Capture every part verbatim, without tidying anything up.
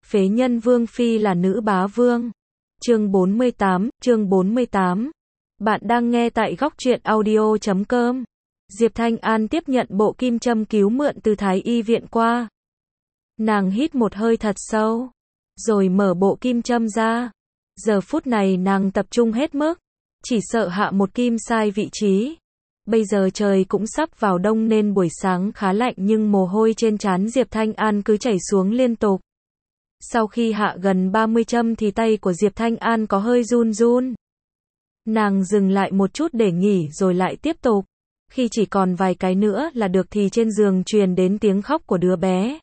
Phế nhân Vương Phi là nữ bá vương. Chương bốn mươi tám, chương bốn mươi tám. Bạn đang nghe tại góc truyện audio chấm com. Diệp Thanh An tiếp nhận bộ kim châm cứu mượn từ Thái Y viện qua. Nàng hít một hơi thật sâu, rồi mở bộ kim châm ra. Giờ phút này nàng tập trung hết mức, chỉ sợ hạ một kim sai vị trí. Bây giờ trời cũng sắp vào đông nên buổi sáng khá lạnh nhưng mồ hôi trên trán Diệp Thanh An cứ chảy xuống liên tục. Sau khi hạ gần ba mươi châm thì tay của Diệp Thanh An có hơi run run. Nàng dừng lại một chút để nghỉ rồi lại tiếp tục. Khi chỉ còn vài cái nữa là được thì trên giường truyền đến tiếng khóc của đứa bé.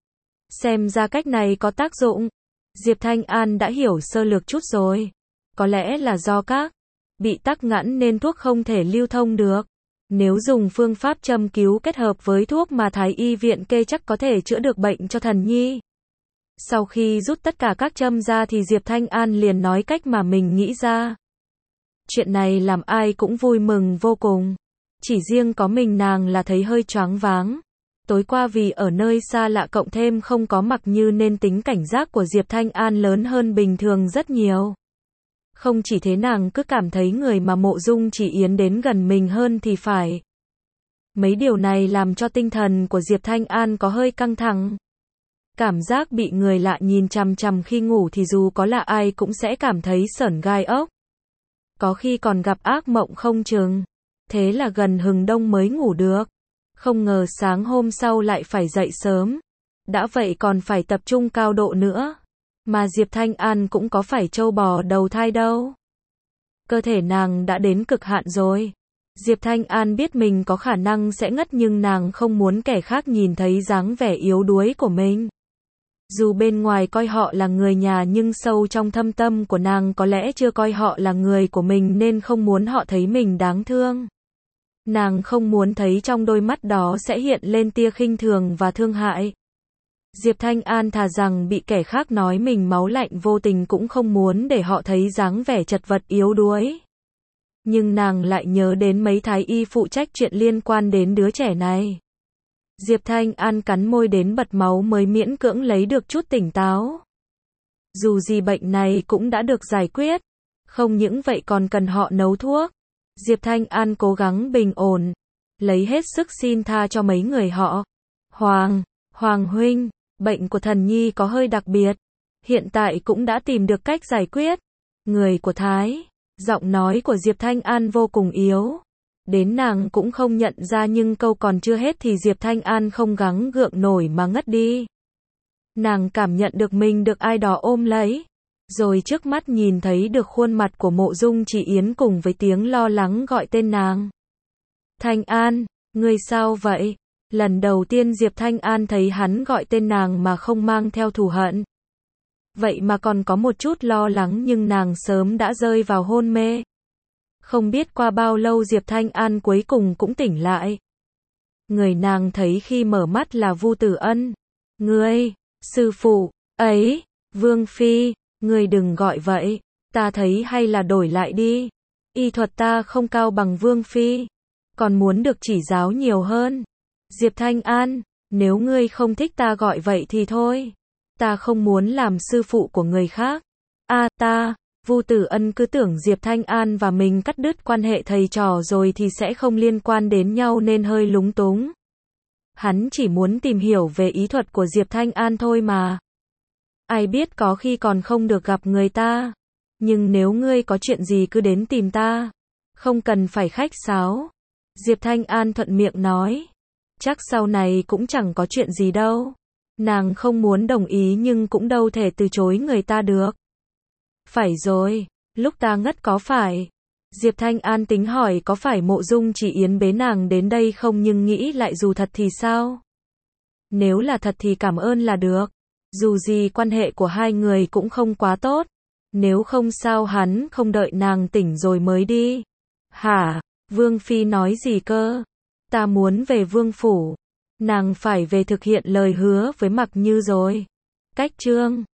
Xem ra cách này có tác dụng. Diệp Thanh An đã hiểu sơ lược chút rồi. Có lẽ là do các bị tắc nghẽn nên thuốc không thể lưu thông được. Nếu dùng phương pháp châm cứu kết hợp với thuốc mà Thái Y viện kê chắc có thể chữa được bệnh cho thần nhi. Sau khi rút tất cả các châm ra thì Diệp Thanh An liền nói cách mà mình nghĩ ra. Chuyện này làm ai cũng vui mừng vô cùng. Chỉ riêng có mình nàng là thấy hơi choáng váng. Tối qua vì ở nơi xa lạ cộng thêm không có mặc như nên tính cảnh giác của Diệp Thanh An lớn hơn bình thường rất nhiều. Không chỉ thế nàng cứ cảm thấy người mà Mộ Dung Chỉ Yến đến gần mình hơn thì phải. Mấy điều này làm cho tinh thần của Diệp Thanh An có hơi căng thẳng. Cảm giác bị người lạ nhìn chằm chằm khi ngủ thì dù có là ai cũng sẽ cảm thấy sởn gai ốc. Có khi còn gặp ác mộng không chừng. Thế là gần hừng đông mới ngủ được. Không ngờ sáng hôm sau lại phải dậy sớm. Đã vậy còn phải tập trung cao độ nữa. Mà Diệp Thanh An cũng có phải trâu bò đầu thai đâu. Cơ thể nàng đã đến cực hạn rồi. Diệp Thanh An biết mình có khả năng sẽ ngất nhưng nàng không muốn kẻ khác nhìn thấy dáng vẻ yếu đuối của mình. Dù bên ngoài coi họ là người nhà nhưng sâu trong thâm tâm của nàng có lẽ chưa coi họ là người của mình nên không muốn họ thấy mình đáng thương. Nàng không muốn thấy trong đôi mắt đó sẽ hiện lên tia khinh thường và thương hại. Diệp Thanh An thà rằng bị kẻ khác nói mình máu lạnh vô tình cũng không muốn để họ thấy dáng vẻ chật vật yếu đuối. Nhưng nàng lại nhớ đến mấy thái y phụ trách chuyện liên quan đến đứa trẻ này. Diệp Thanh An cắn môi đến bật máu mới miễn cưỡng lấy được chút tỉnh táo. Dù gì bệnh này cũng đã được giải quyết. Không những vậy còn cần họ nấu thuốc. Diệp Thanh An cố gắng bình ổn. Lấy hết sức xin tha cho mấy người họ. Hoàng, Hoàng huynh, bệnh của thần nhi có hơi đặc biệt. Hiện tại cũng đã tìm được cách giải quyết. Người của Thái. Giọng nói của Diệp Thanh An vô cùng yếu. Đến nàng cũng không nhận ra nhưng câu còn chưa hết thì Diệp Thanh An không gắng gượng nổi mà ngất đi. Nàng cảm nhận được mình được ai đó ôm lấy. Rồi trước mắt nhìn thấy được khuôn mặt của Mộ Dung Chỉ Yến cùng với tiếng lo lắng gọi tên nàng. Thanh An, ngươi sao vậy? Lần đầu tiên Diệp Thanh An thấy hắn gọi tên nàng mà không mang theo thù hận. Vậy mà còn có một chút lo lắng nhưng nàng sớm đã rơi vào hôn mê. Không biết qua bao lâu Diệp Thanh An cuối cùng cũng tỉnh lại. Người nàng thấy khi mở mắt là Vu Tử Ân. Ngươi, sư phụ, ấy, Vương Phi, ngươi đừng gọi vậy, ta thấy hay là đổi lại đi. Y thuật ta không cao bằng Vương Phi, còn muốn được chỉ giáo nhiều hơn. Diệp Thanh An, nếu ngươi không thích ta gọi vậy thì thôi. Ta không muốn làm sư phụ của người khác. A à, ta, Vu Tử Ân cứ tưởng Diệp Thanh An và mình cắt đứt quan hệ thầy trò rồi thì sẽ không liên quan đến nhau nên hơi lúng túng. Hắn chỉ muốn tìm hiểu về ý thuật của Diệp Thanh An thôi mà. Ai biết có khi còn không được gặp người ta. Nhưng nếu ngươi có chuyện gì cứ đến tìm ta. Không cần phải khách sáo. Diệp Thanh An thuận miệng nói. Chắc sau này cũng chẳng có chuyện gì đâu. Nàng không muốn đồng ý nhưng cũng đâu thể từ chối người ta được. Phải rồi, lúc ta ngất có phải? Diệp Thanh An tính hỏi có phải Mộ Dung Chỉ Yến bế nàng đến đây không nhưng nghĩ lại dù thật thì sao? Nếu là thật thì cảm ơn là được. Dù gì quan hệ của hai người cũng không quá tốt. Nếu không sao hắn không đợi nàng tỉnh rồi mới đi. Hả? Vương Phi nói gì cơ? Ta muốn về Vương Phủ. Nàng phải về thực hiện lời hứa với Mặc Như rồi. Cách chương